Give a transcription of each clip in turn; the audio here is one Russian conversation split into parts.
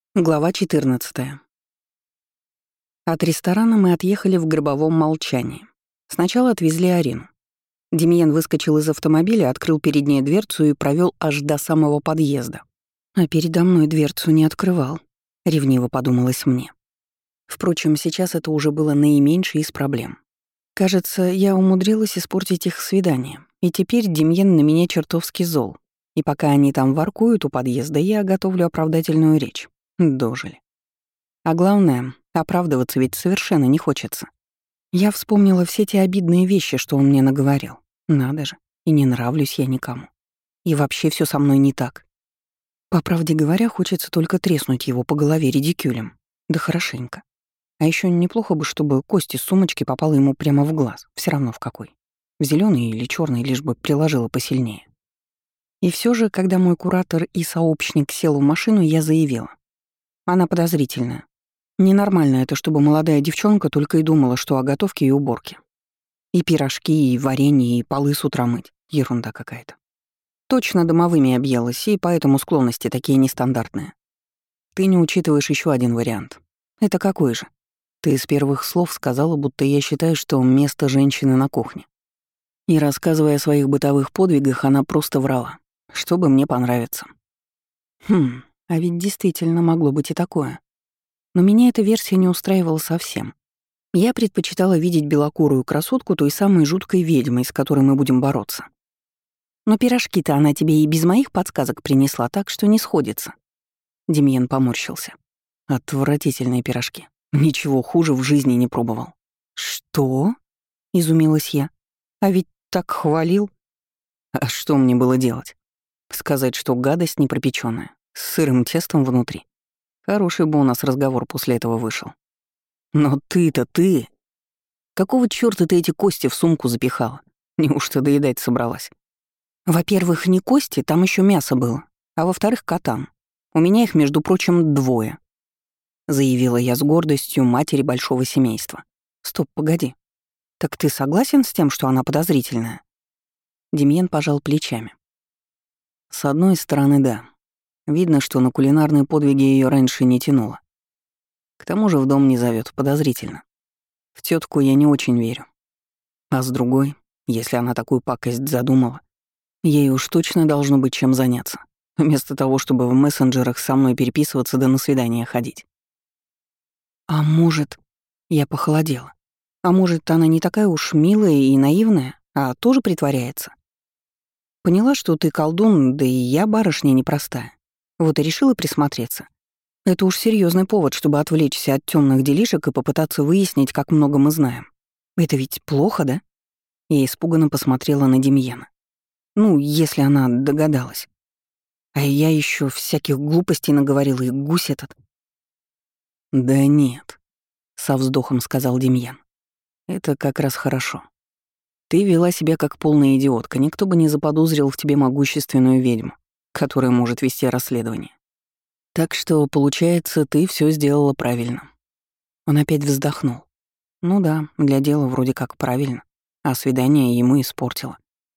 Глава 14. От ресторана мы отъехали в гробовом молчании. Сначала отвезли Арину. Демьян выскочил из автомобиля, открыл перед ней дверцу и провел аж до самого подъезда. А передо мной дверцу не открывал, ревниво подумалось мне. Впрочем, сейчас это уже было наименьшей из проблем. Кажется, я умудрилась испортить их свидание, и теперь Демьян на меня чертовски зол. И пока они там воркуют у подъезда, я готовлю оправдательную речь. Дожили. А главное, оправдываться ведь совершенно не хочется. Я вспомнила все те обидные вещи, что он мне наговорил. Надо же, и не нравлюсь я никому. И вообще все со мной не так. По правде говоря, хочется только треснуть его по голове редикюлем. Да хорошенько. А еще неплохо бы, чтобы кость из сумочки попала ему прямо в глаз, все равно в какой. В зеленый или черный, лишь бы приложила посильнее. И все же, когда мой куратор и сообщник сел в машину, я заявила. Она подозрительная. Ненормально это, чтобы молодая девчонка только и думала, что о готовке и уборке. И пирожки, и варенье, и полы с утра мыть. Ерунда какая-то. Точно домовыми объелась, и поэтому склонности такие нестандартные. Ты не учитываешь еще один вариант. Это какой же? Ты с первых слов сказала, будто я считаю, что место женщины на кухне. И рассказывая о своих бытовых подвигах, она просто врала, чтобы мне понравиться. А ведь действительно могло быть и такое. Но меня эта версия не устраивала совсем. Я предпочитала видеть белокурую красотку той самой жуткой ведьмой, с которой мы будем бороться. Но пирожки-то она тебе и без моих подсказок принесла, так что не сходится. Демьян поморщился. Отвратительные пирожки. Ничего хуже в жизни не пробовал. Что? Изумилась я. А ведь так хвалил. А что мне было делать? Сказать, что гадость непропечённая, с сырым тестом внутри. Хороший бы у нас разговор после этого вышел. Но ты-то ты! Какого чёрта ты эти кости в сумку запихала? Неужто доедать собралась? Во-первых, не кости, там ещё мясо было. А во-вторых, катан. У меня их, между прочим, 2. Заявила я с гордостью матери большого семейства. Стоп, погоди. Так ты согласен с тем, что она подозрительная? Демьян пожал плечами. С одной стороны, да. Видно, что на кулинарные подвиги её раньше не тянуло. К тому же в дом не зовёт, подозрительно. В тётку я не очень верю. А с другой, если она такую пакость задумала, ей уж точно должно быть чем заняться, вместо того, чтобы в мессенджерах со мной переписываться да на свидания ходить. А может, я похолодела. А может, она не такая уж милая и наивная, а тоже притворяется? Поняла, что ты колдун, да и я барышня непростая. Вот и решила присмотреться. Это уж серьезный повод, чтобы отвлечься от темных делишек и попытаться выяснить, как много мы знаем. Это ведь плохо, да? Я испуганно посмотрела на Демьяна. Ну, если она догадалась. А я еще всяких глупостей наговорила, и гусь этот. Да нет, со вздохом сказал Демьян. Это как раз хорошо. Ты вела себя как полная идиотка, никто бы не заподозрил в тебе могущественную ведьму, которая может вести расследование. Так что, получается, ты все сделала правильно. Он опять вздохнул. Ну да, для дела вроде как правильно, а свидание ему испортило.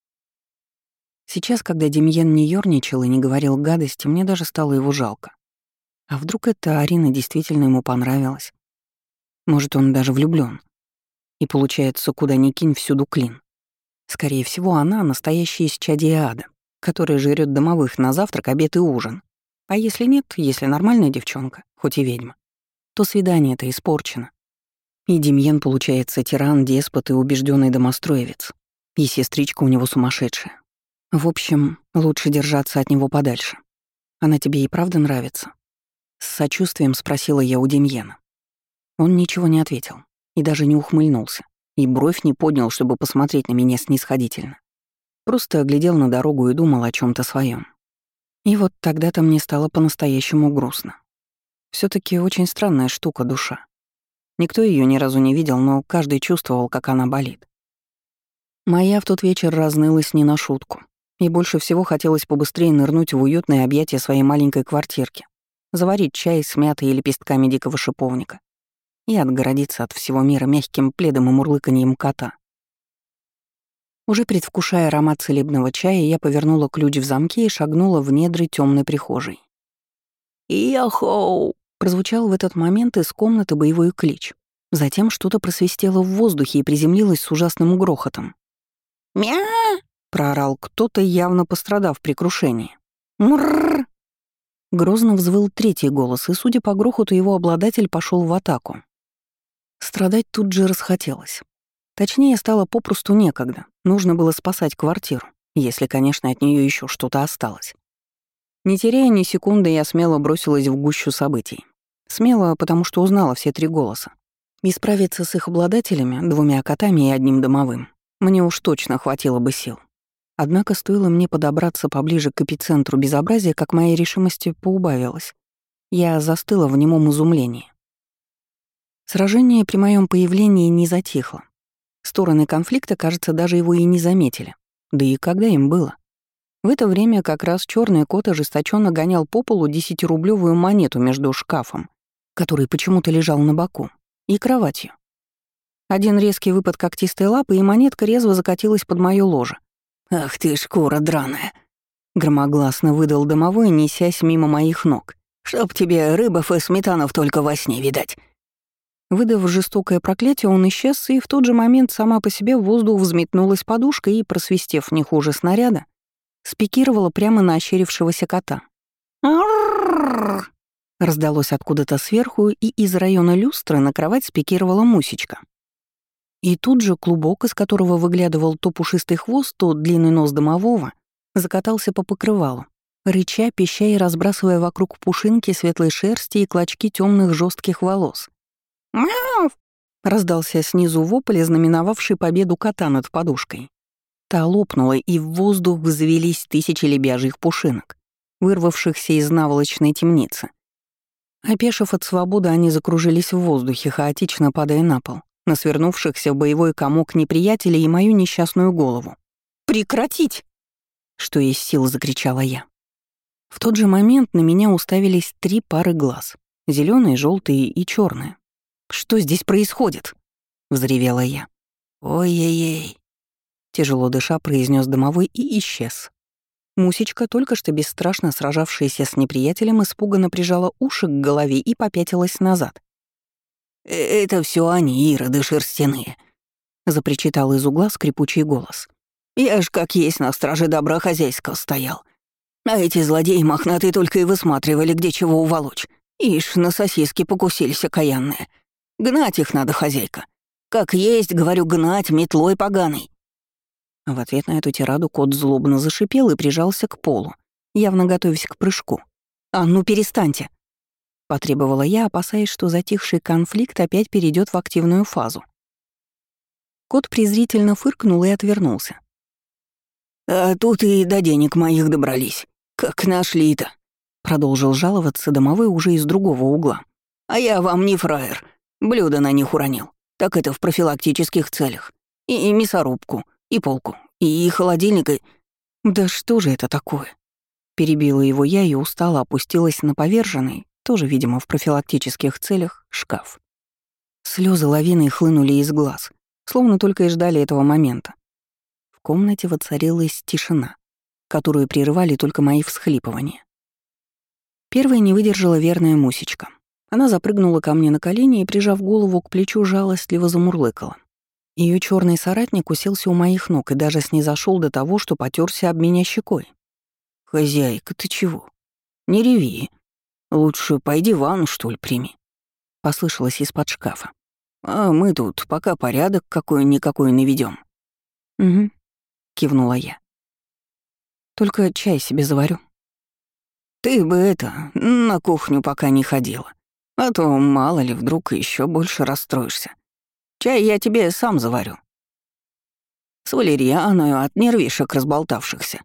Сейчас, когда Демьян не ёрничал и не говорил гадости, мне даже стало его жалко. А вдруг эта Арина действительно ему понравилась? Может, он даже влюблён? И получается, куда ни кинь, всюду клин. Скорее всего, она — настоящая исчадие ада, которая жрёт домовых на завтрак, обед и ужин. А если нет, если нормальная девчонка, хоть и ведьма, то свидание-то испорчено. И Демьян, получается, тиран, деспот и убежденный домостроевец. И сестричка у него сумасшедшая. В общем, лучше держаться от него подальше. Она тебе и правда нравится? С сочувствием спросила я у Демьяна. Он ничего не ответил и даже не ухмыльнулся, и бровь не поднял, чтобы посмотреть на меня снисходительно. Просто глядел на дорогу и думал о чем то своем. И вот тогда-то мне стало по-настоящему грустно. все таки очень странная штука душа. Никто ее ни разу не видел, но каждый чувствовал, как она болит. Моя в тот вечер разнылась не на шутку, и больше всего хотелось побыстрее нырнуть в уютное объятие своей маленькой квартирки, заварить чай с мятой и лепестками дикого шиповника и отгородиться от всего мира мягким пледом и мурлыканьем кота. Уже предвкушая аромат целебного чая, я повернула ключ в замке и шагнула в недры темной прихожей. «Йо-хоу!» Прозвучал в этот момент из комнаты боевой клич. Затем что-то просвистело в воздухе и приземлилось с ужасным грохотом. «Мя!» — проорал кто-то, явно пострадав при крушении. «Мрррр!» Грозно взвыл третий голос, и, судя по грохоту, его обладатель пошел в атаку. Страдать тут же расхотелось. Точнее, стало попросту некогда. Нужно было спасать квартиру, если, конечно, от нее еще что-то осталось. Не теряя ни секунды, я смело бросилась в гущу событий. Смело, потому что узнала все три голоса. И справиться с их обладателями, 2 котами и 1 домовым, мне уж точно хватило бы сил. Однако стоило мне подобраться поближе к эпицентру безобразия, как моей решимости поубавилась. Я застыла в немом изумлении. Сражение при моем появлении не затихло. Стороны конфликта, кажется, даже его и не заметили. Да и когда им было? В это время как раз черный кот ожесточенно гонял по полу 10-рублевую монету между шкафом, который почему-то лежал на боку, и кроватью. Один резкий выпад когтистой лапы, и монетка резво закатилась под моё ложе. «Ах ты, шкура драная!» — громогласно выдал домовой, несясь мимо моих ног. «Чтоб тебе рыбов и сметанов только во сне видать!» Выдав жестокое проклятие, он исчез, и в тот же момент сама по себе в воздух взметнулась подушка и, просвистев не хуже снаряда, спикировала прямо на ощерившегося кота. «Арррррр!» раздалось откуда-то сверху, и из района люстры на кровать спикировала Мусечка. И тут же клубок, из которого выглядывал то пушистый хвост, то длинный нос домового, закатался по покрывалу, рыча, пища и разбрасывая вокруг пушинки светлой шерсти и клочки темных жестких волос. «Мяу!» — раздался снизу вопль, знаменовавший победу кота над подушкой. Та лопнула, и в воздух взвелись тысячи лебяжьих пушинок, вырвавшихся из наволочной темницы. Опешив от свободы, они закружились в воздухе, хаотично падая на пол, на свернувшихся в боевой комок неприятелей и мою несчастную голову. «Прекратить!» — что из сил закричала я. В тот же момент на меня уставились 3 пары глаз — зелёные, жёлтые и чёрные. «Что здесь происходит?» — взревела я. «Ой-ей-ей!» — тяжело дыша произнес домовой и исчез. Мусечка, только что бесстрашно сражавшаяся с неприятелем, испуганно прижала уши к голове и попятилась назад. «Это все они, ироды шерстяные», — запричитал из угла скрипучий голос. «Я ж как есть на страже добра хозяйского стоял. А эти злодеи мохнатые только и высматривали, где чего уволочь. Ишь, на сосиски покусились окаянные. Гнать их надо, хозяйка. Как есть, говорю, гнать метлой поганой». В ответ на эту тираду кот злобно зашипел и прижался к полу, явно готовясь к прыжку. «А ну перестаньте!» — потребовала я, опасаясь, что затихший конфликт опять перейдет в активную фазу. Кот презрительно фыркнул и отвернулся. «А тут и до денег моих добрались. Как нашли-то!» — продолжил жаловаться домовой уже из другого угла. «А я вам не фраер. Блюдо на них уронил. Так это в профилактических целях. И мясорубку, и полку, и холодильник, и...» «Да что же это такое?» Перебила его я и устало опустилась на поверженный, тоже, видимо, в профилактических целях, шкаф. Слезы лавиной хлынули из глаз, словно только и ждали этого момента. В комнате воцарилась тишина, которую прерывали только мои всхлипывания. Первой не выдержала верная Мусечка. Она запрыгнула ко мне на колени и, прижав голову к плечу, жалостливо замурлыкала. Ее черный соратник уселся у моих ног и даже снизошел до того, что потёрся об меня щекой. «Хозяйка, ты чего? Не реви. Лучше пойди ванну, что ли, прими», — послышалось из-под шкафа. «А мы тут пока порядок какой-никакой наведем. «Угу», — кивнула я. «Только чай себе заварю». «Ты бы на кухню пока не ходила, а то, мало ли, вдруг еще больше расстроишься. Чай я тебе сам заварю. С валерьяною от нервишек разболтавшихся».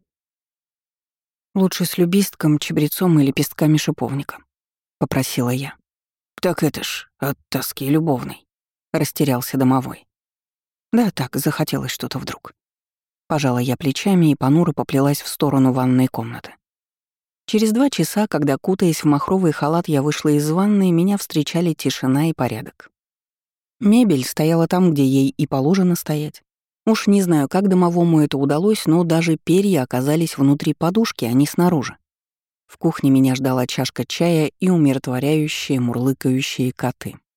«Лучше с любистком, чабрецом и лепестками шиповника», — попросила я. «Так это ж от тоски любовной», — растерялся домовой. «Да так, захотелось что-то вдруг». Пожала я плечами и понуро поплелась в сторону ванной комнаты. Через 2 часа, когда, кутаясь в махровый халат, я вышла из ванной, меня встречали тишина и порядок. Мебель стояла там, где ей и положено стоять. Уж не знаю, как домовому это удалось, но даже перья оказались внутри подушки, а не снаружи. В кухне меня ждала чашка чая и умиротворяющие, мурлыкающие коты.